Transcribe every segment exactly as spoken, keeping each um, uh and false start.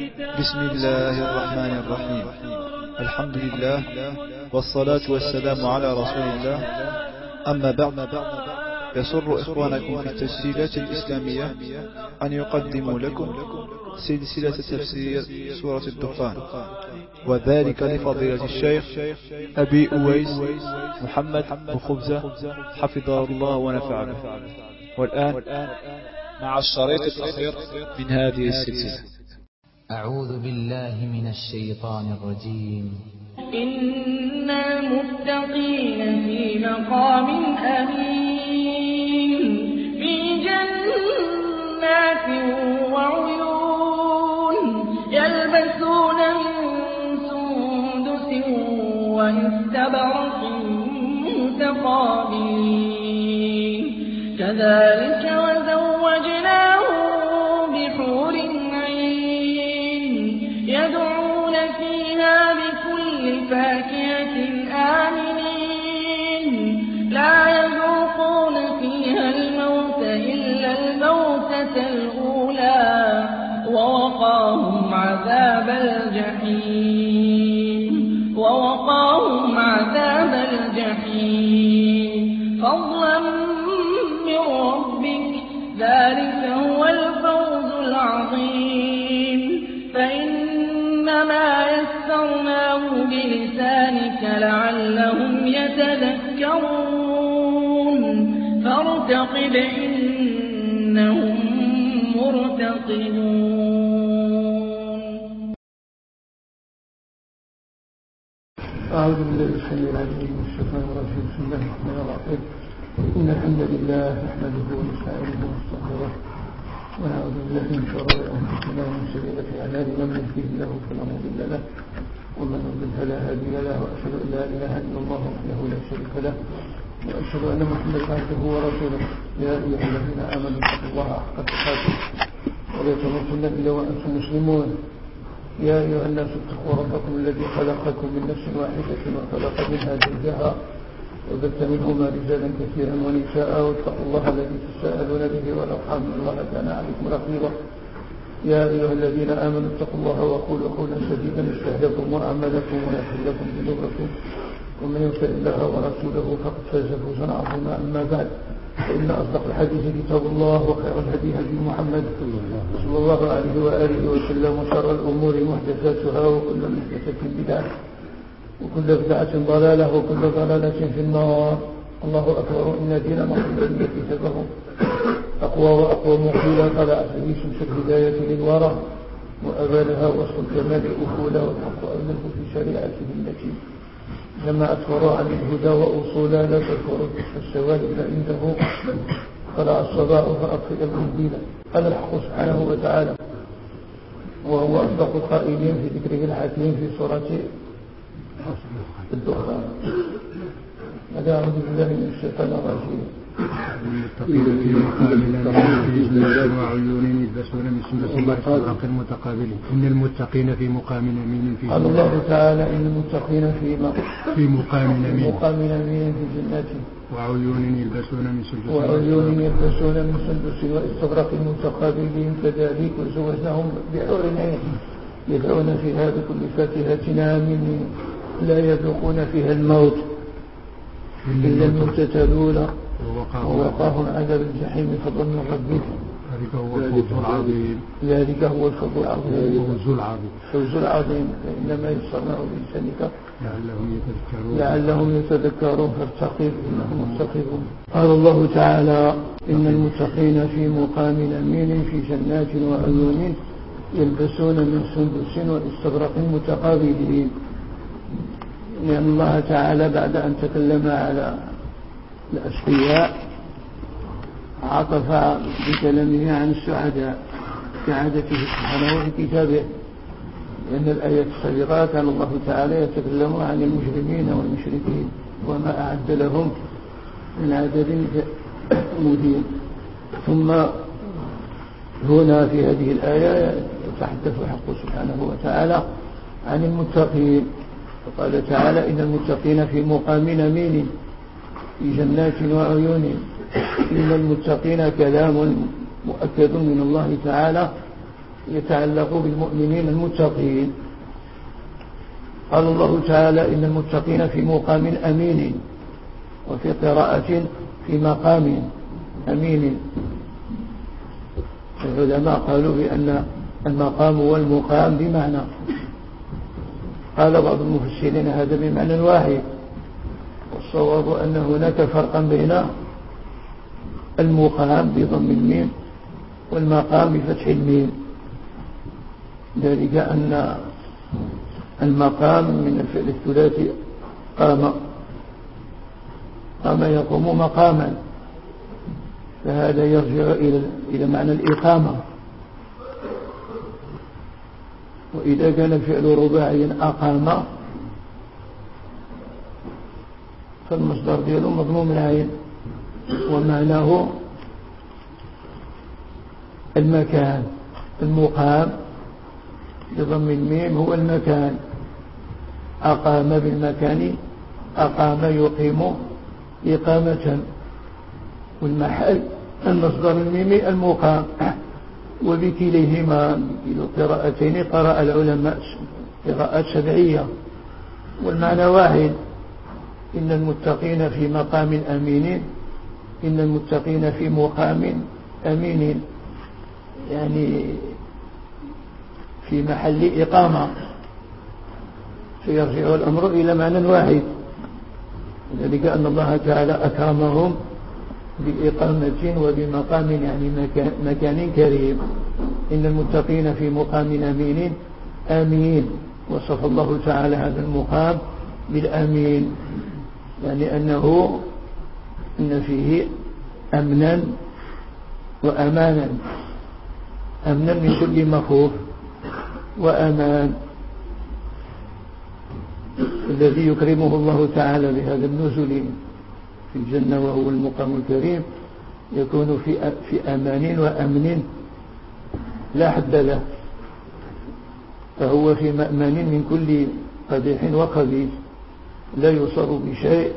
بسم الله الرحمن الرحيم. الحمد لله والصلاة والسلام على رسول الله. أما بعد، يسر إخوانكم في التسجيلات الإسلامية أن يقدموا لكم سلسلة تفسير سورة الدخان، وذلك لفضيلة الشيخ أبي أويس محمد بخبزة حفظه الله ونفع به. والآن مع الشريط الأخير من هذه السلسلة. أعوذ بالله من الشيطان الرجيم. إن المتقين في مقام أمين في جنات وعيون يلبسون من سندس واستبرق متقابلين كذلك وزوجناهم بحور عين يدعون فيها بكل فاكهة آمنين لا يذوقون فيها الموت إلا الموتة الأولى ووقاهم عذاب الجحيم ووقاهم عذاب الجحيم فضلا من ربك ذلك هو الفوز العظيم. فإنما يسرناه بلسانك لعلهم يتذكرون فارتقب إنهم مرتقبون. أعوذ بالله السميع العليم من الشيطان الرجيم. بسم الله الرحمن الرحيم. إن الحمد لله نحمده ونستعينه ونستغفره ونعوذ بالله من شرور أنفسنا ومن سيئات أعمالنا من يهده الله فلا مضل له ومن يضلل فلا هادي له وأشهد أن لا إله إلا الله وحده لا شريك له وأشهد أن محمدا عبده ورسوله. يا أيها الذين آمنوا اتقوا الله حق تقاته ولا تموتن إلا وأنتم مسلمون. يا أيها الناس اتقوا ربكم الذي خلقكم من نفس واحدة وخلق منها زوجها وبث منهما رجالا كثيرا ونساء واتقوا الله الذي تساءلون به والأرحام إن الله كان عليكم رقيبا. يا أيها الذين آمنوا اتقوا الله وقولوا قولا سديدا يصلح لكم أعمالكم ويغفر لكم ذنوبكم ومن يطع الله ورسوله فقد فاز فوزا عظيما. أما بعد، فإن أصدق الحديث كتاب الله وخير الهدي هدي محمد صلى الله عليه وآله وسلم وشر الأمور محدثاتها وكل محدثة بدعة وكل بدعة ضلالة وكل ضلالة في النار. الله أكبر. إن دين محمد كتابه أقوى وأقوى مقيلا طلع فيه شمس الهداية للورى وأبانها وصف الكمال أفولا والحق أبنه في شريعته التي جمعت وراء الهدى وأصولا لا تذكر السواد إلا عنده طلع الصباح فأطفئ القنديل. هذا الحق سبحانه وتعالى وهو أصدق القائلين في ذكره الحكيم في سورة الدخان. هذا أعوذ بالله من الشيطان الرجيم. المتقين في مقام أمين وعيون يلبسون من سندس واستبرق متقابلين. إن المتقين في مقام أمين في قال الله تعالى إن المتقين في في مقام أمين مقام أمين في جنات وعيون يلبسون من سندس وعيون يلبسون من سندس واستبرق متقابلين كذلك وزوجناهم بحور عين يدعون فيها بكل فاكهة آمنين لا يذوقون فيها الموت إلا الموتة الأولى ووقاهم عذاب الجحيم فضلا من ربك ذلك هو الفوز العظيم. ذلك هو الفوز العظيم الفوز العظيم الفوز العظيم. فإنما يسرناه بلسانك لعلهم يتذكرون لعلهم يتذكرون فارتقب إنهم مرتقبون. قال الله تعالى إن المتقين في مقام أمين في جنات وعيون يلبسون من سندس واستبرق متقابلين. لأن الله تعالى بعد أن تكلم على الأشقياء عطف بكلامه عن السعداء كعادته سبحانه وفي كتابه. لأن الآيات السابقة كان الله تعالى يتكلم عن المجرمين والمشركين وما أعد لهم من عذاب مهين. ثم هنا في هذه الآية يتحدث الحق سبحانه وتعالى عن المتقين. وقال تعالى إن المتقين في مقام أمين في جنات وعيون. إن المتقين كلام مؤكد من الله تعالى يتعلق بالمؤمنين المتقين. قال الله تعالى إن المتقين في مقام أمين، وفي قراءة في مقام أمين. العلماء قالوا بأن المقام والمقام بمعنى، قال بعض المفسرين هذا بمعنى واحد، والصواب أن هناك فرقا بين المقام بضم الميم والمقام بفتح الميم، ذلك أن المقام من الفعل الثلاثي قام، قام يقوم مقاما، فهذا يرجع إلى إلى معنى الإقامة. وإذا كان الفعل رباعيا أقام فالمصدر دياله مضموم العين، ومعناه المكان. المقام بضم الميم هو المكان، أقام بالمكان، أقام يقيم إقامة، والمحل المصدر الميمي المقام. وبكليهما بكل قراءتين قرأ العلماء قراءات سبعية، والمعنى واحد: إن المتقين في مقام أمين، إن المتقين في مقام أمين، يعني في محل إقامة، فيرجع الأمر إلى معنى واحد، ذلك أن الله تعالى أكرمهم بإقامة وبمقام، يعني مكان, مكان كريم. إن المتقين في مقام أمين، آمين، وصف الله تعالى هذا المقام بالأمين، يعني أنه إن فيه أمنا وأمانا، أمنا من كل مخوف، وأمان. الذي يكرمه الله تعالى بهذا النزل في الجنة وهو المقام الكريم يكون في في أمان وأمن لا حد له، فهو في مأمن من كل قبيح وخبيث، لا يصر بشيء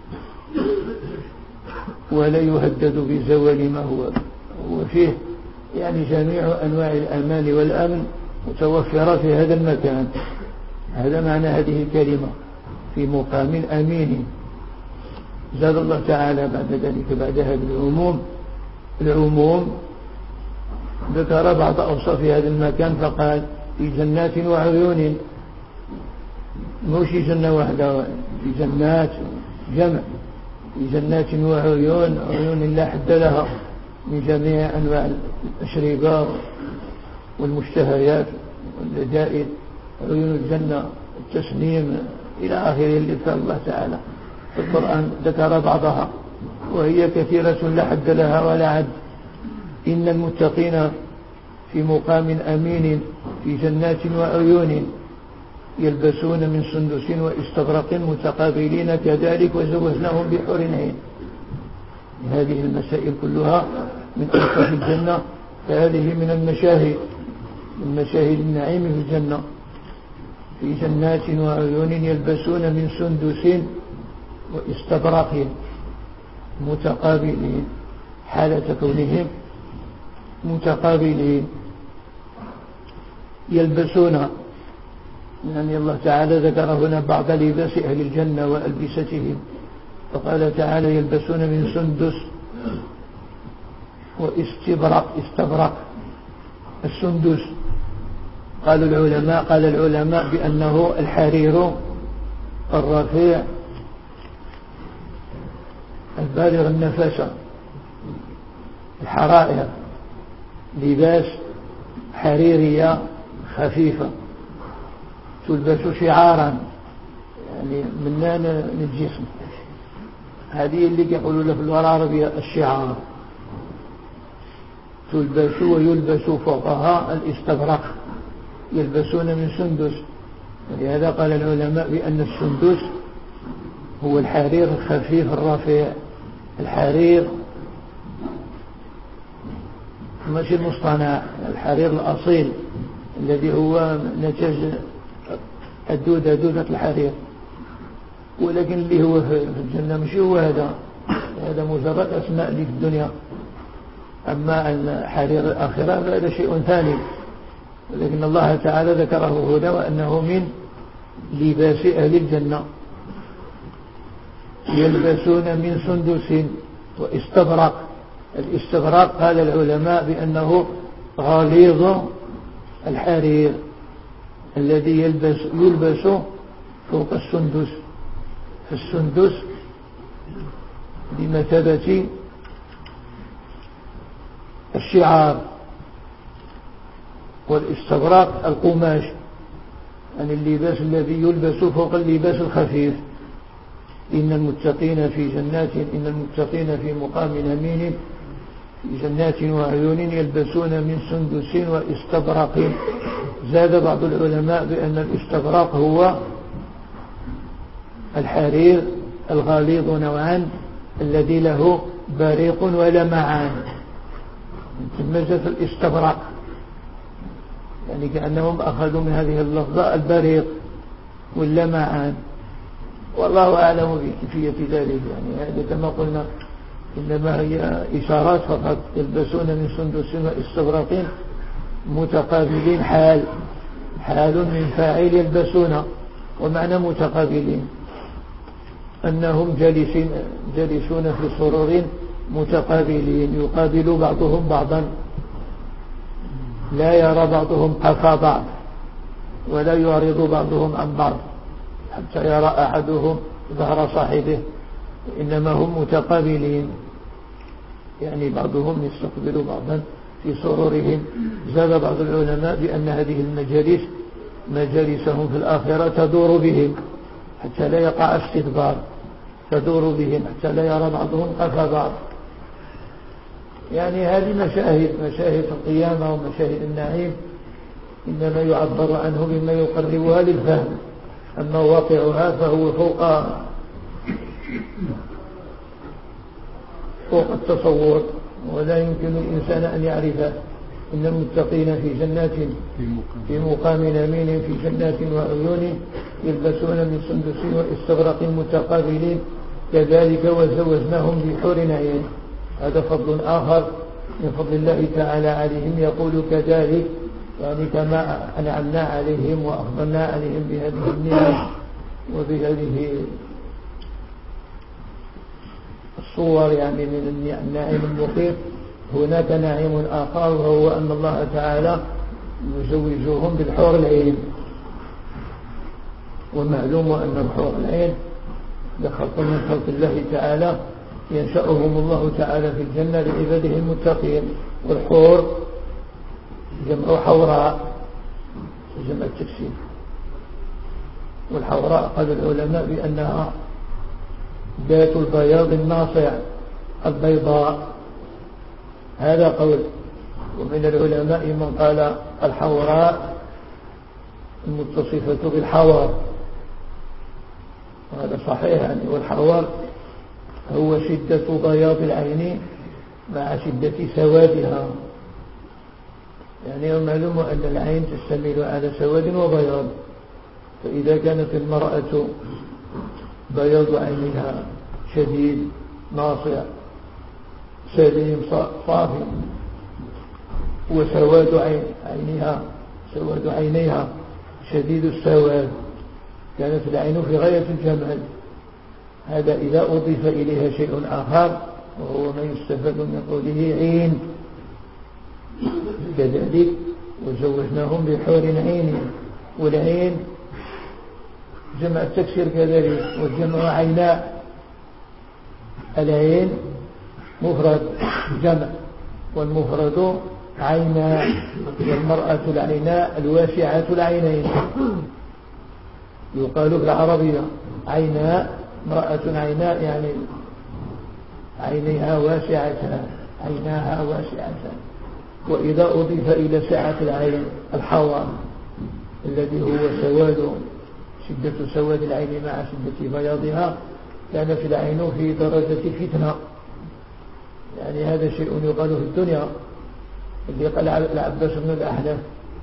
ولا يهدد بزوال ما هو هو فيه، يعني جميع أنواع الأمان والأمن متوفرة في هذا المكان. هذا معنى هذه الكلمة، في مقام أمين. زاد الله تعالى بعد ذلك بعد هذا العموم العموم ذكر بعض أوصاف هذا المكان فقال: في جنات وعيون. مش جنة واحدة، في جنات جمع، في جنات وعيون، عيون لا حد لها من جميع أنواع الأشربة والمشتهيات واللذائذ. عيون الجنة التسنيم إلى آخره اللي ذكر الله تعالى في القرآن، ذكر بعضها وهي كثيرة لا حد لها ولا عد. إن المتقين في مقام أمين في جنات وعيون يلبسون من سندس واستبرق متقابلين كذلك وزوجناهم بحور عين. هذه المسائل كلها من أوصاف الجنة، فهذه من المشاهد من مشاهد النعيم في الجنة. في جنات وعيون يلبسون من سندس واستبرق متقابلين، حالة كونهم متقابلين. يلبسون، يعني الله تعالى ذكر هنا بعض لباس أهل الجنة وألبستهم، فقال تعالى: يلبسون من سندس واستبرق. استبرق السندس قال العلماء قال العلماء بأنه الحرير الرفيع البالغ النفاسة. الحرائر لباس حريرية خفيفة تلبس شعارا، يعني منان للجسم. هذه اللي يقولوا له في اللغة العربية الشعار. تلبس ويلبس فوقها الاستبرق، يلبسون من سندس. ولهذا قال العلماء بأن السندس هو الحرير الخفيف الرفيع. الحرير مش المصطنع، الحرير الأصيل الذي هو نتاج الدودة، دودة الحرير. ولكن اللي هو في الجنة مش هو هذا، هذا مجرد أسماء لي في الدنيا. أما الحرير الآخرة فهذا شيء ثاني، ولكن الله تعالى ذكره هنا وأنه من لباس أهل الجنة. يلبسون من سندس واستبرق. الاستبرق قال العلماء بأنه غليظ الحرير الذي يلبس, يلبس فوق السندس. السندس بمثابة الشعار، والاستبرق القماش، يعني اللباس الذي يلبس فوق اللباس الخفيف. إن المتقين في جنات إن المتقين في مقام أمين في جنات وعيون يلبسون من سندس واستبرق. زاد بعض العلماء بأن الاستبرق هو الحرير الغليظ نوعا الذي له بريق ولمعان، ثم جاء الاستبرق، يعني كأنهم أخذوا من هذه اللفظة البريق واللمعان. والله أعلم بكيفية ذلك، يعني هذا كما قلنا إنما هي إشارات فقط. يلبسون من سندس واستبرق متقابلين، حال حال من فاعل يلبسون، ومعنى متقابلين أنهم جالسين جالسون في سرور متقابلين يقابل بعضهم بعضا، لا يرى بعضهم قفا بعض ولا يعرض بعضهم عن بعض حتى يرى أحدهم ظهر صاحبه، إنما هم متقابلين، يعني بعضهم يستقبل بعضا في سرورهم. زاد بعض العلماء بأن هذه المجالس مجالسهم في الآخرة تدور بهم حتى لا يقع استدبار، تدور بهم حتى لا يرى بعضهم قفا بعض. يعني هذه مشاهد مشاهد القيامة ومشاهد النعيم إنما يعبر عنه بما يقربها للفهم، أما واقعها فهو فوق فوق التصور، ولا يمكن الإنسان أن يعرفه. إن المتقين في جنات في مقام أمين في جنات وعيون يلبسون من سندس واستبرق متقابلين كذلك وزوجناهم بحور عين. هذا فضل آخر من فضل الله تعالى عليهم. يقول كذلك يعني كما أنعمنا عليهم وأفضلنا عليهم بهذه النعم وبهذه الصور يعني من النعيم المقيم، هناك نعيم آخر وهو أن الله تعالى يزوجهم بالحور العين. ومعلوم أن الحور العين لخلق من خلق الله تعالى ينشأهم الله تعالى في الجنة لعباده المتقين. والحور جمع حوراء، جمع التكسير. والحوراء قال العلماء بأنها ذات البياض الناصع البيضاء، هذا قول. ومن العلماء من قال الحوراء المتصفة بالحور، وهذا صحيح يعني. والحور هو شدة بياض العين مع شدة سوادها، يعني معلوم أن العين تشتمل على سواد وبياض، فإذا كانت المرأة بياض عينها شديد ناصع سليم صافي، وسواد عينها سواد عينيها شديد السواد، كانت العين في غاية الجمال. هذا إذا أضيف إليها شيء آخر وهو ما يستفاد من قوله عين. كذلك وزوجناهم بحور عين. والعين جمع التكسير كذلك، والجمع عيناء. العين مفرد جمع، والمفرد عيناء، والمرأة العيناء الواسعة العينين. يقال في العربية عيناء، امرأة عيناء يعني عينيها واسعة، عيناها واسعة. وإذا أضيف إلى سعة العين الحور الذي هو سواد شدة سواد العين مع شدة بياضها، كانت العين في درجة فتنة. يعني هذا شيء يقال في الدنيا، اللي قال العباس بن الأحنف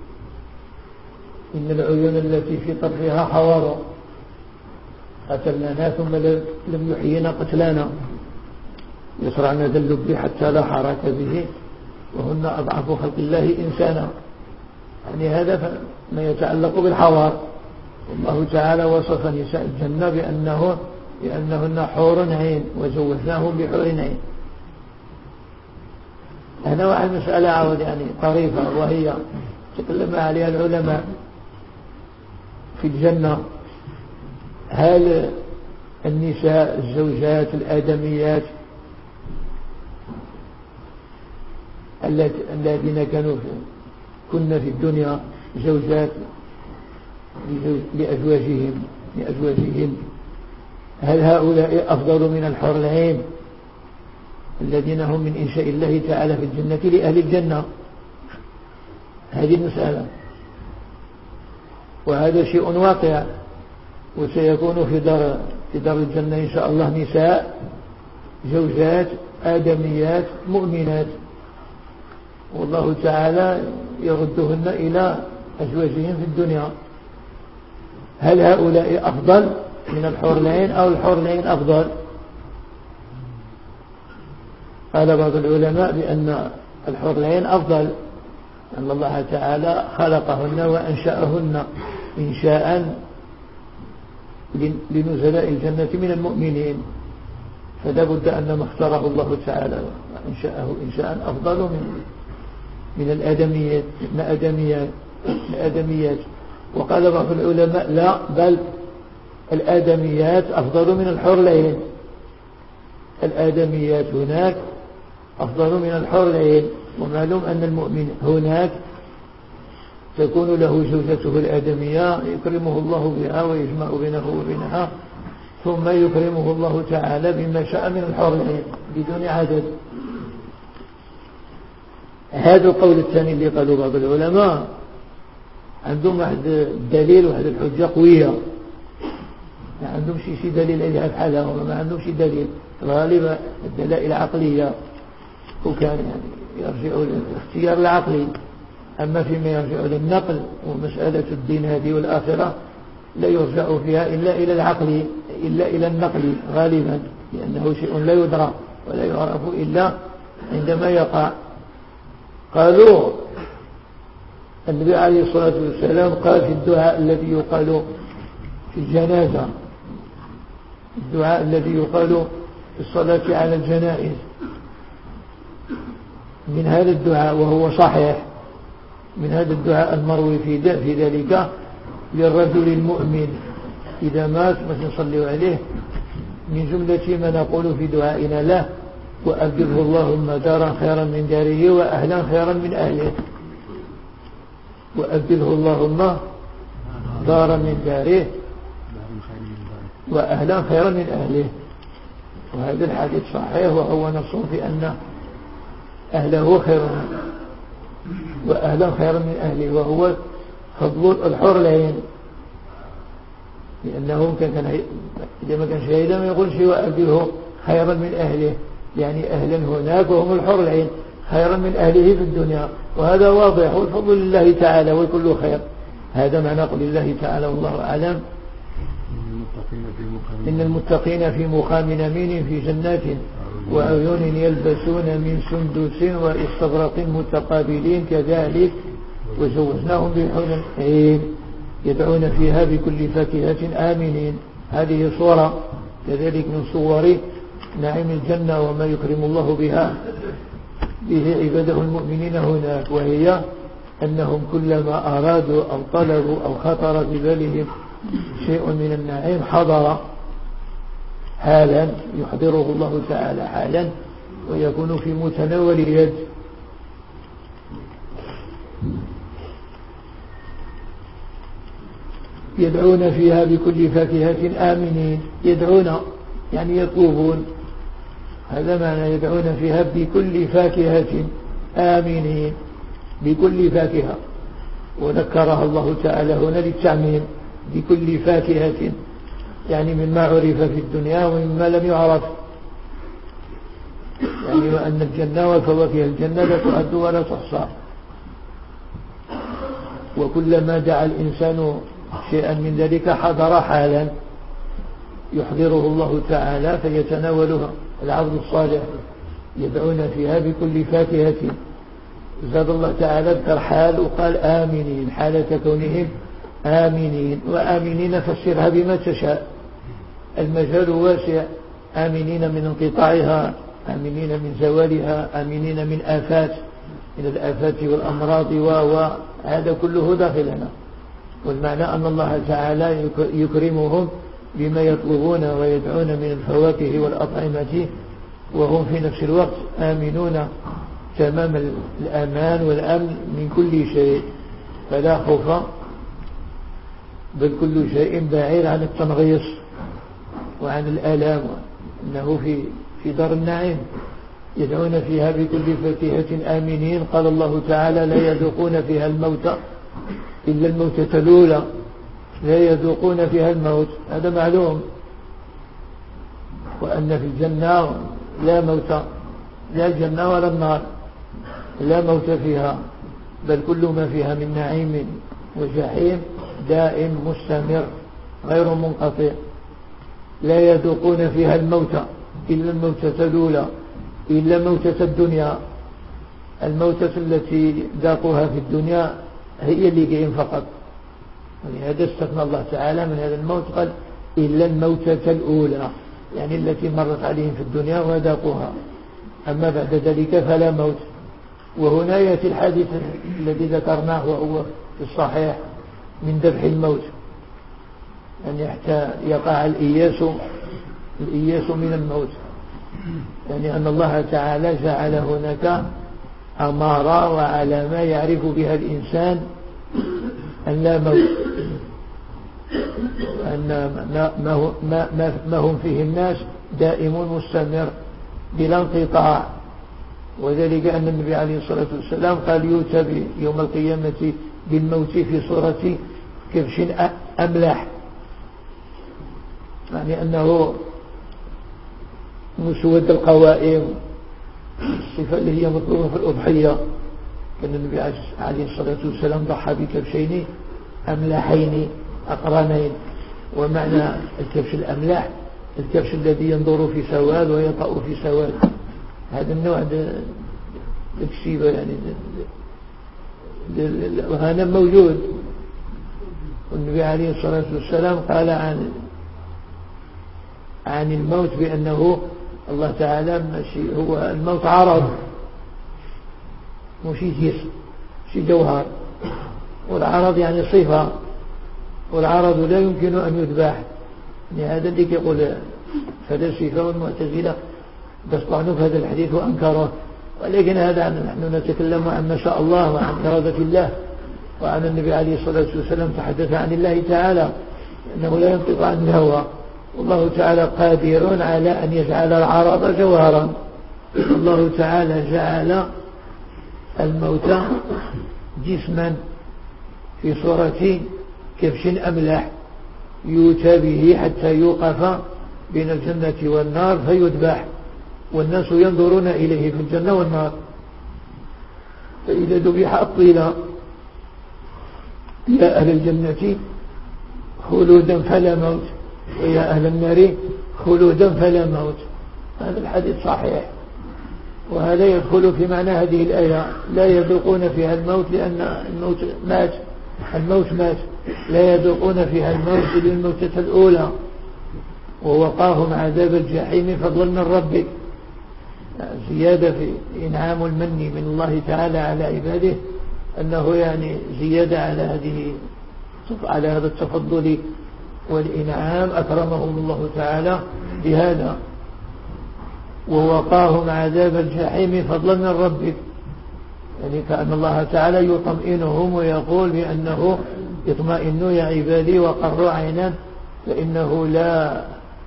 إن العيون التي في طرفها حوار قتلناها ثم لم يحيينا قتلانا، يصرعن ذا اللب حتى لا حركة به، وهن أضعف خلق الله إنسانا. يعني هذا ما يتعلق بالحوار. الله تعالى وصف نساء الجنة بأنه بأنهن حور عين وزوجناهم بحور عين. هنا واحد مسألة عود يعني طريفة، وهي تكلم عليها العلماء في الجنة. هل النساء الزوجات الآدميات الذين كانوا كنا في الدنيا زوجات لأزواجهم لأزواجهم هل هؤلاء أفضل من الحور العين الذين هم من إنشاء الله تعالى في الجنة لأهل الجنة؟ هذه المسألة، وهذا شيء واقع، وسيكون في دار في دار الجنة إن شاء الله نساء زوجات آدميات مؤمنات، والله تعالى يردهن إلى أزواجهم في الدنيا. هل هؤلاء أفضل من الحور العين أو الحور العين أفضل؟ قال بعض العلماء بأن الحور العين أفضل، أن الله تعالى خلقهن وأنشأهن إنشاء لنزلاء الجنة من المؤمنين، فلا بد أن ما اختاره الله تعالى وأنشأه إنشاء أفضل من من الآدميات من الآدميات الآدميات وقال بعض العلماء لا، بل الآدميات أفضل من الحور العين. الآدميات هناك أفضل من الحور العين، ومعلوم أن المؤمن هناك تكون له زوجته الآدمية يكرمه الله بها ويجمع بينه وبينها، ثم يكرمه الله تعالى بما شاء من الحور العين بدون عدد. هذا القول الثاني اللي قالوا بعض العلماء عندهم واحد الدليل واحد الحجة قوية، ما عندهم شيء دليل إليها بحالها، وما عندهم شيء دليل. غالبا الدلائل عقلية، وكان يعني يرجع للاختيار العقلي، أما فيما يرجع للنقل ومسألة الدين هذه والآخرة لا يرجع فيها إلا إلى العقل، إلا إلى النقل غالبا، لأنه شيء لا يدرى ولا يعرف إلا عندما يقع. قالوا النبي عليه الصلاة والسلام قال في الدعاء الذي يقال في الجنازة، الدعاء الذي يقال في الصلاة على الجنائز، من هذا الدعاء وهو صحيح، من هذا الدعاء المروي في في ذلك للرجل المؤمن إذا مات مثل نصلي عليه، من جملة ما نقول في دعائنا له: وأبدله اللهم دارا خيرا من داره وأهلا خيرا من أهله. وأبدله اللهم دارا من داره وأهلا خيرا من أهله. وهذا الحديث صحيح، وهو نص في أن أهله خير وأهلا خيرا من أهله، وهو فضل الحور العين، لأنه كان إذا ما كان شهيدا ما يقول شيء وأبدله خيرا من أهله، يعني أهلا هناك وهم الحور العين خيرا من أهله في الدنيا، وهذا واضح، والفضل لله تعالى وكل خير. هذا معنى قول الله تعالى والله أعلم: إن المتقين في مقام أمين في جنات وعيون يلبسون من سندس واستبرق متقابلين كذلك وزوجناهم بحور عين يدعون فيها بكل فاكهة آمنين. هذه صورة كذلك من صور نعيم الجنة وما يكرم الله بها به عباده المؤمنين هناك، وهي أنهم كلما أرادوا أو طلبوا أو خطر ببالهم شيء من النعيم حضر حالا، يحضره الله تعالى حالا ويكون في متناول اليد. يدعون فيها بكل فاكهة آمنين، يدعون يعني يطلبون، هذا معنى يدعون فيها بكل فاكهة آمنين، بكل فاكهة، وذكرها الله تعالى هنا للتعميم، بكل فاكهة يعني مما عرف في الدنيا ومما لم يعرف، يعني وأن الجنة وفواكه الجنة لا تعد ولا تحصى، وكلما دعا الإنسان شيئا من ذلك حضر حالا يحضره الله تعالى فيتناولها العبد الصالح. يدعون فيها بكل فاكهة زاد الله تعالى ذكر حال وقال آمنين حالة كونهم آمنين، وآمنين فسرها بما تشاء، المجال واسع، آمنين من انقطاعها، آمنين من زوالها، آمنين من آفات، من الآفات والأمراض وهذا كله داخلنا. والمعنى أن الله تعالى يكرمهم بما يطلبون ويدعون من الفواكه والأطعمة وهم في نفس الوقت آمنون تمام الأمان والأمن من كل شيء، فلا خوف، بل كل شيء بعيد عن التنغيص وعن الآلام، إنه في في دار النعيم يدعون فيها بكل فاكهة آمنين. قال الله تعالى لا يذوقون فيها الموت إلا الموتة الأولى، لا يذوقون فيها الموت، هذا معلوم، وأن في الجنة لا موت، لا الجنة ولا النار، لا موت فيها، بل كل ما فيها من نعيم وجحيم دائم مستمر غير منقطع. لا يذوقون فيها الموت إلا الموتة الأولى، إلا موتة الدنيا، الموتة التي ذاقوها في الدنيا هي اللي جايين فقط، ولهذا استثنى الله تعالى من هذا الموت، قال إلا الموتة الأولى، يعني التي مرت عليهم في الدنيا وذاقوها، أما بعد ذلك فلا موت. وهنا يأتي الحديث الذي ذكرناه وهو في الصحيح من ذبح الموت، يعني حتى يقع الإياس الإياس من الموت، يعني أن الله تعالى جعل هناك أمارة وعلامة يعرف بها الإنسان أن لا موت، أن ما, ما, ما, ما هم فيه الناس دائم مستمر بلا انقطاع. وذلك أن النبي عليه الصلاة والسلام قال يؤتى يوم القيامة بالموت في صورة كبش أملح، يعني أنه مسود القوائم، الصفة اللي هي مطلوبة في الأضحية. كان النبي عليه الصلاة والسلام ضحى بكبشين أملحين أقرانين، ومعنى الكبش الأملح الكبش الذي ينظر في سواد ويطأ في سواد، هذا النوع الكسيبة، يعني الغنم موجود. والنبي عليه الصلاة والسلام قال عن عن الموت بأنه الله تعالى ماشي هو الموت عرض مش جسم، مش جوهر، والعرض يعني صفة، والعرض لا يمكن أن يذبح، يعني هذا اللي يقول فلسفة والمعتزلة بس طعنوا في هذا الحديث وأنكره، ولكن هذا نحن نتكلم عن ما شاء الله وعن إرادة الله، وعن النبي عليه الصلاة والسلام تحدث عن الله تعالى أنه لا ينطق عن الهوى، والله تعالى قادر على أن يجعل العرض جوهرا. الله تعالى جعل الموت جسما في صورة كبش أملح يؤتى به حتى يوقف بين الجنة والنار فيذبح، والناس ينظرون إليه في الجنة والنار، فإذا ذبح أطيل يا أهل الجنة خلودا فلا موت، ويا أهل النار خلودا فلا موت. هذا الحديث صحيح، وهذا يدخل في معنى هذه الآية لا يذوقون فيها الموت لأن الموت مات، الموت مات، لا يذوقون فيها الموت إلا الموتة الأولى، ووقاهم عذاب الجحيم فضلا من ربك، زيادة في إنعام المن من الله تعالى على عباده، أنه يعني زيادة على هذه على هذا التفضل والإنعام أكرمهم الله تعالى بهذا، ووقاهم عذاب الجحيم فضلا من ربك، يعني كأن الله تعالى يطمئنهم ويقول بأنه اطمئنوا يا عبادي وقروا عينا، فإنه لا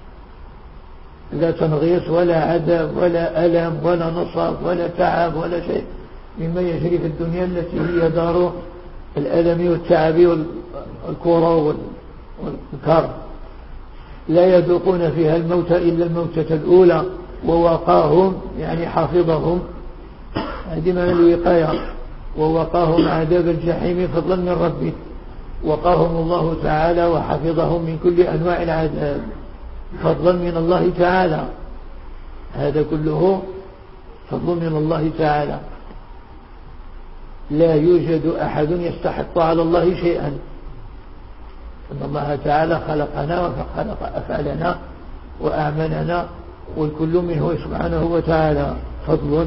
لا تنغيص ولا عذاب ولا ألم ولا نصب ولا تعب ولا شيء مما يجري في الدنيا التي هي دار الألم والتعب والكرة والكر. لا يذوقون فيها الموت إلا الموتة الأولى، ووقاهم يعني حافظهم، هذه معنى الوقاية، ووقاهم عذاب الجحيم فضلا من ربك، وقاهم الله تعالى وحفظهم من كل أنواع العذاب فضلا من الله تعالى، هذا كله فضل من الله تعالى. لا يوجد أحد يستحق على الله شيئا، أن الله تعالى خلقنا وخلق أفعالنا وأعمالنا والكل منه سبحانه وتعالى فضل.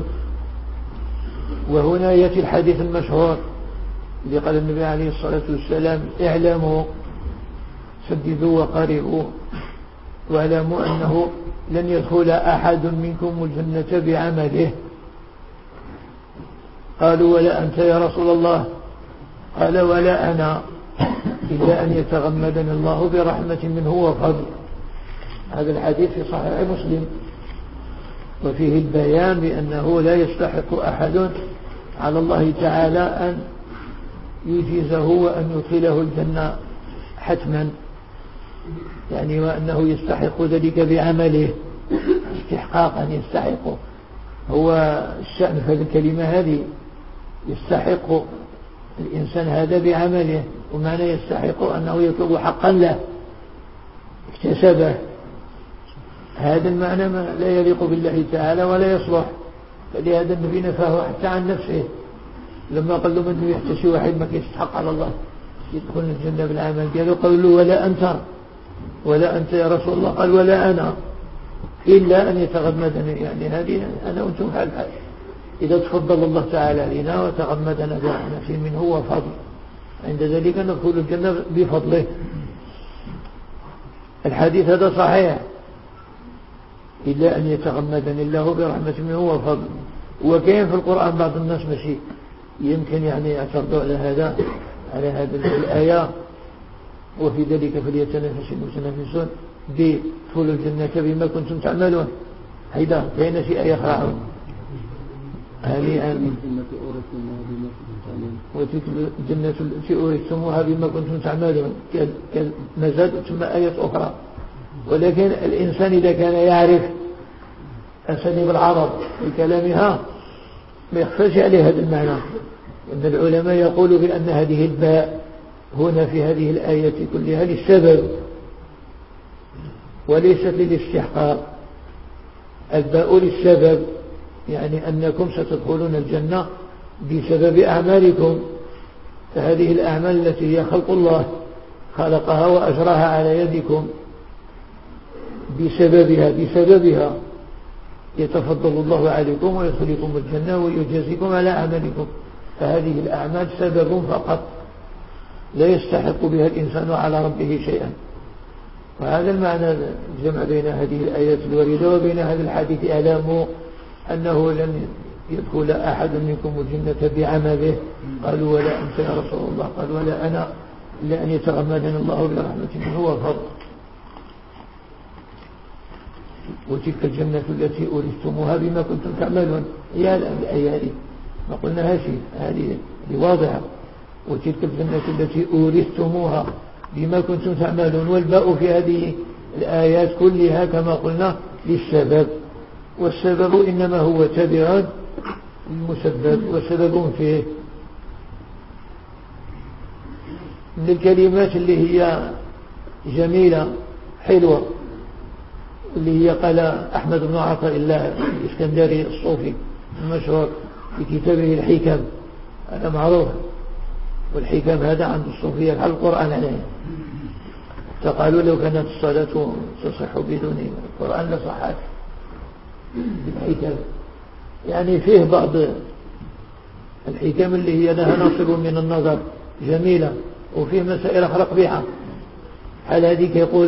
وهنا يأتي الحديث المشهور الذي قال النبي عليه الصلاة والسلام: اعلموا سددوا وقاربوا واعلموا أنه لن يدخل أحد منكم الجنة بعمله. قالوا: ولا أنت يا رسول الله؟ قال: ولا أنا، إلا أن يتغمدني الله برحمة منه وفضل. هذا الحديث في صحيح مسلم، وفيه البيان بأنه لا يستحق أحد على الله تعالى أن يجيزه وأن يدخله الجنة حتما، يعني وأنه يستحق ذلك بعمله استحقاقا يستحقه. هو الشأن في هذه الكلمة هذه، يستحق الإنسان هذا بعمله، ومعنى يستحق أنه يطلب حقا له اكتسبه. هذا المعنى ما لا يليق بالله تعالى ولا يصلح، فلهذا النبي نفاه حتى عن نفسه لما قال له: من يحتسي واحد ما يستحق على الله يدخل الجنة بالعمل قالوا قالوا له: ولا أنت ولا أنت يا رسول الله؟ قال: ولا أنا، إلا أن يتغمدني، يعني هذه أنا وأنتم حال حال، إذا تفضل الله تعالى علينا وتغمدنا برحمة منه وفضل، عند ذلك ندخل الجنة بفضله. الحديث هذا صحيح، إلا أن يتغمدني الله برحمة منه وفضل. وكاين في القرآن بعض الناس ماشي يمكن يعني يعترضوا على هذا على هذه الآية: وفي ذلك فليتنافس المتنافسون بدخول الجنة بما كنتم تعملون. هيدا كاين شي آية أخرى هنيئا وتلك الجنة التي أورثتموها بما كنتم تعملون، مازال ثم آية أخرى. ولكن الإنسان إذا كان يعرف أساليب العرب في كلامها ما يخفاش عليه هذا المعنى، أن العلماء يقولوا بأن هذه الباء هنا في هذه الآية كلها للسبب وليست للاستحقاق. الباء للسبب، يعني أنكم ستدخلون الجنة بسبب أعمالكم، فهذه الأعمال التي هي خلق الله خلقها وأجراها على يدكم، بسببها بسببها يتفضل الله عليكم ويدخلكم الجنة ويجازيكم على أعمالكم. فهذه الأعمال سبب فقط لا يستحق بها الإنسان على ربه شيئا. وهذا المعنى الجمع بين هذه الآيات الواردة وبين هذا الحديث: اعلموا أنه لن يدخل أحد منكم الجنة بعمله. قالوا: ولا أنت يا رسول الله؟ قال: ولا أنا، إلا أن يتغمدنا الله برحمة منه وفضل. وتلك الجنة التي أورثتموها بما كنتم تعملون. يا الآية هذه ما قلناها شيء، هذه واضحة. وتلك الجنة التي أورثتموها بما كنتم تعملون، والباء في هذه الآيات كلها كما قلنا للسبب، والسبب إنما هو تبع المسبب وسبب فيه. من الكلمات اللي هي جميلة حلوة اللي هي قال أحمد بن عطاء الله الإسكندري الصوفي المشهور في كتابه الحكم، هذا معروف، والحكم هذا عند الصوفية بحال القرآن عليه. فقالوا: لو كانت الصلاة تصح بدون القرآن لصحت بالحكم. يعني فيه بعض الحكم اللي هي لها نصب من النظر جميلة، وفيه مسائل أخرى قبيحة. حال هذيك يقول: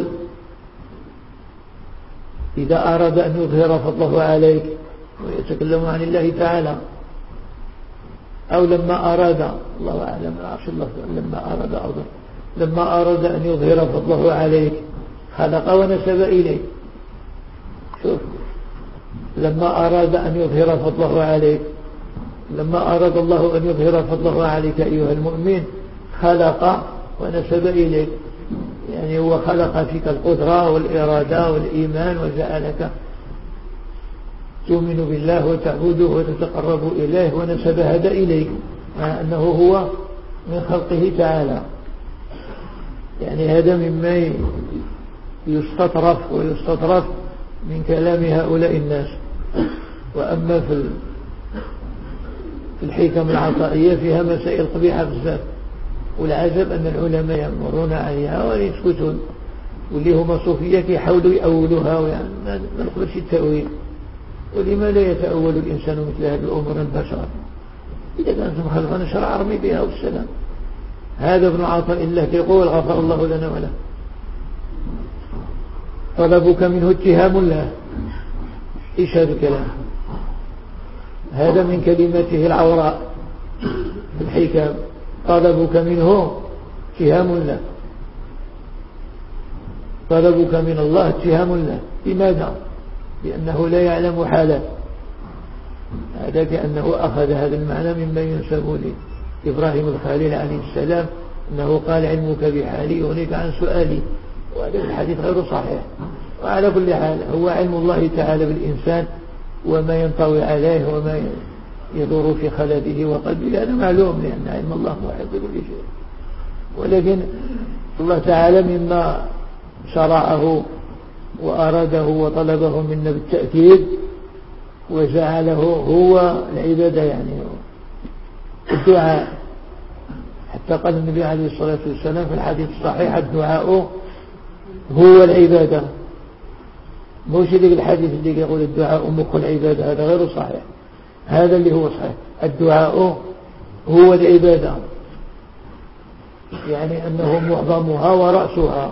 إذا أراد أن يظهر فضله عليك، ويتكلم عن الله تعالى، أو لما أراد، الله أعلم عرش الله، لما أراد أرضا لما أراد أن يظهر فضله عليك خلق ونسب إليك. شوف، لما أراد أن يظهر فضله عليك، لما أراد الله أن يظهر فضله عليك أيها المؤمن خلق ونسب إليك، يعني هو خلق فيك القدرة والإرادة والإيمان وجعلك تؤمن بالله وتعبده وتتقرب إليه، ونسب هذا إليك مع أنه هو من خلقه تعالى. يعني هذا مما يستطرف ويستطرف من كلام هؤلاء الناس. وأما في في الحكم العطائية فيها مسائل قبيحة بزاف، والعجب أن العلماء يمرون عليها ويسكتون، واللي هما صوفية يحاولوا يأولوها ويعني ما نقبلش التأويل. ولما لا يتأول الإنسان مثل هذه الأمور البشر؟ إذا كانت مخالفة شرع رمي بها والسلام. هذا ابن عطاء الله يقول غفر الله لنا وله. طلبك منه اتهام الله. إيش هذا الكلام؟ هذا من كلمته العوراء في الحكم. طلبك منه اتهام الله، طلبك من الله اتهام الله. لماذا؟ لأنه لا يعلم حاله. هذا كأنه أخذ هذا المعنى مما ينسب لإبراهيم الخليل عليه السلام، أنه قال علمك بحالي يغنيك عن سؤالي، وهذا الحديث غير صحيح. وعلى كل حال هو علم الله تعالى بالإنسان وما ينطوي عليه وما يدور في خلده وقلبه، هذا معلوم، لأن علم الله محيط بكل شيء. ولكن الله تعالى مما شرعه وأراده وطلبه منا بالتأكيد وجعله هو العبادة، يعني الدعاء. حتى قال النبي عليه الصلاة والسلام في الحديث الصحيح الدعاء هو العبادة. مش ذلك الحديث اللي يقول الدعاء مخ العبادة، هذا غير صحيح. هذا اللي هو صحيح، الدعاء هو العبادة، يعني أنه معظمها ورأسها.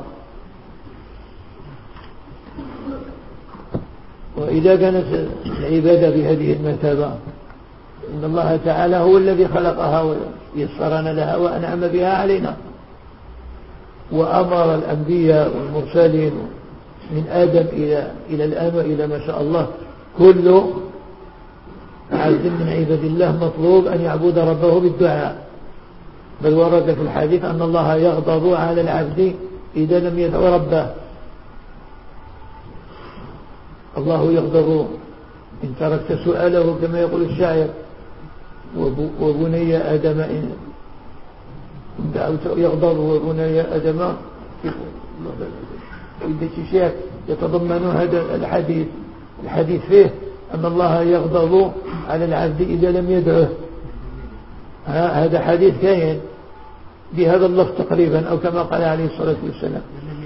وإذا كانت العبادة بهذه المرتبة، إن الله تعالى هو الذي خلقها ويسرنا لها وأنعم بها علينا، وأمر الأنبياء والمرسلين من آدم إلى إلى الآن وإلى ما شاء الله كل عبد من عباد الله مطلوب أن يعبد ربه بالدعاء. بل ورد في الحديث أن الله يغضب على العبد إذا لم يدعو ربه. الله يغضب إن تركت سؤاله كما يقول الشاعر، وبني آدم إن دعوت يغضب، وبني آدم عدة شيء يتضمن هذا الحديث. الحديث فيه أن الله يغضب على العبد إذا لم يدعه. هذا حديث كاين بهذا اللفظ تقريبا، أو كما قال عليه الصلاة والسلام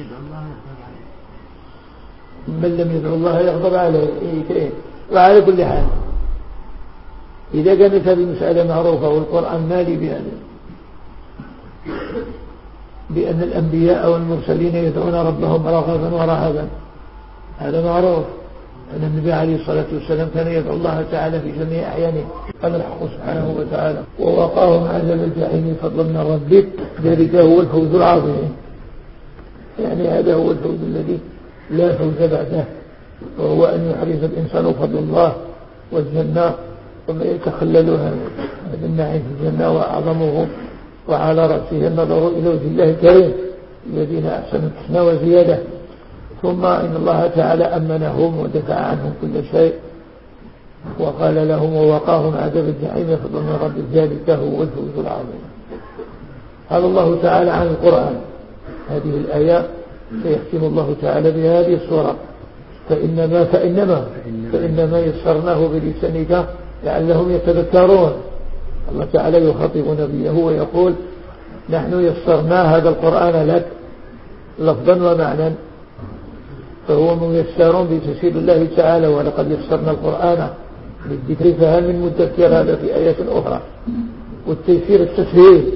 من لم يدعو الله يغضب عليه. إيه كاين. وعلى كل حال إذا كانت هذه المسألة معروفة والقرآن مالي بأن بأن الأنبياء والمرسلين يدعون ربهم رغبا ورهبا، هذا معروف. أن النبي عليه الصلاة والسلام كان يدعو الله تعالى في جميع أحيانه. قال الحق سبحانه وتعالى ووقاهم عذاب الجحيم فضلا من ربك ذلك هو الفوز العظيم. يعني هذا هو الفوز الذي لا فوز بعده، وهو أن يحرز الإنسان فضل الله والجنة وما يتخللها هذا النعيم في الجنة وأعظمه، وعلى رأسه النظر إلى وجه الله الكريم الذين أحسنوا الحسنى وزيادة. ثم إن الله تعالى أمنهم ودفع عنهم كل شيء، وقال لهم ووقاهم عذاب الجحيم فضل من رب ذلك هو الفوز العظيم. قال الله تعالى عن القرآن هذه الآية سيختم الله تعالى بهذه السورة فإنما فإنما فإنما يسرناه بلسانك لعلهم يتذكرون. الله تعالى يخاطب نبيه ويقول نحن يسرنا هذا القرآن لك لفظا ومعنى، فهو ميسر بتسهيل الله تعالى. ولقد يسرنا القرآن للذكر فهل من مدكر، هذا في آيات أخرى. والتيسير التسهيل،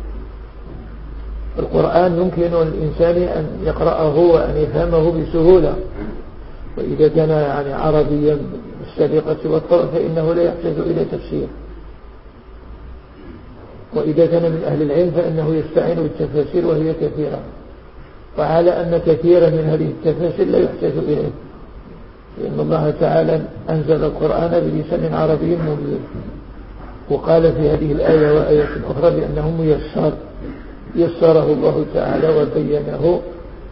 القرآن يمكن للإنسان أن يقرأه وأن يفهمه بسهولة، وإذا كان يعني عربيا بالسابقة والطرق فإنه لا يحتاج إلى تفسير، وإذا كان من أهل العلم فإنه يستعين بالتفاسير وهي كثيرة، وعلى أن كثيرا من هذه التفاسير لا يحتاج إليه، لأن الله تعالى أنزل القرآن بلسان عربي مبين. وقال في هذه الآية وآية أخرى بأنه ميسر، يسره الله تعالى وبينه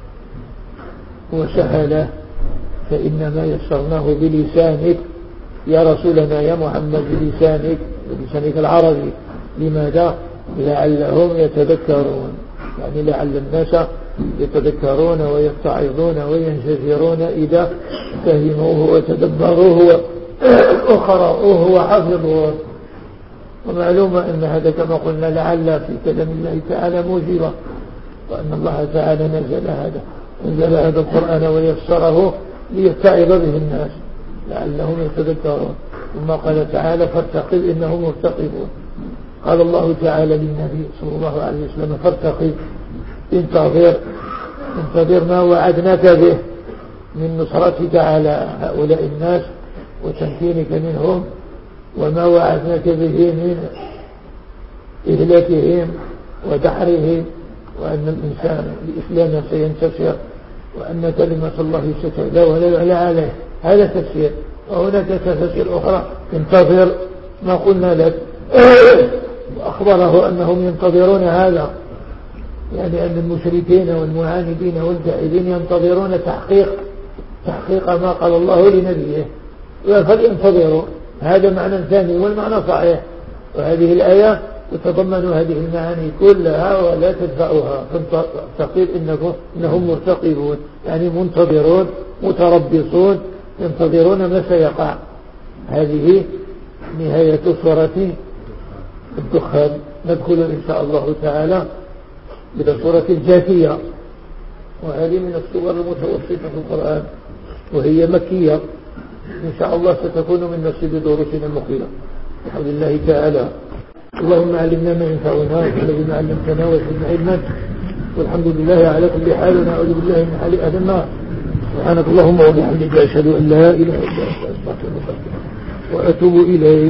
وسهله. فإنما يسرناه بلسانك يا رسولنا يا محمد، بلسانك بلسانك العربي. لماذا؟ لعلهم يتذكرون، يعني لعل الناس يتذكرون ويتعظون وينشجرون إذا فهموه وتدبروه وقرأوه وحفظوه. ومعلوم أن هذا كما قلنا لعل في كلام الله تعالى موجبة، وأن الله تعالى نزل هذا نزل هذا القرآن ويسره ليتعظ به الناس لعلهم يتذكرون. ثم قال تعالى فارتقب إنهم مرتقبون. قال الله تعالى للنبي صلى الله عليه وسلم فارتقب، انتظر انتظر ما وعدناك به من نصرتك على هؤلاء الناس وتمكينك منهم، وما وعدناك به من إهلاكهم ودحرهم، وأن الإنسان الإسلام سينتصر، وأن كلمة الله ستعلى ولا يعلى عليه. هذا تفسير. وهناك تفسير أخرى انتظر ما قلنا لك وأخبره أنهم ينتظرون هذا، يعني أن المشركين والمعاندين والجاهلين ينتظرون تحقيق تحقيق ما قال الله لنبيه، فلينتظروا. هذا معنى ثاني والمعنى صحيح. وهذه الآية تتضمن هذه المعاني كلها ولا تدفعها. فارتقب إنهم مرتقبون، يعني منتظرون متربصون ينتظرون ما سيقع. هذه نهاية سورة الدخان. ندخل إن شاء الله تعالى إلى سورة الجاثية، وهذه من السور المتوسطة في القرآن، وهي مكية. إن شاء الله ستكون من نصيب دروسنا المقبلة بحول الله تعالى. اللهم علمنا ما ينفعنا والذي علمتنا وزدنا علما، والحمد لله على كل حال، ونعوذ بالله من حال أهل النار. سبحانك اللهم وبحمدك أشهد أن لا إله إلا أنت أستغفرك وأتوب إليك.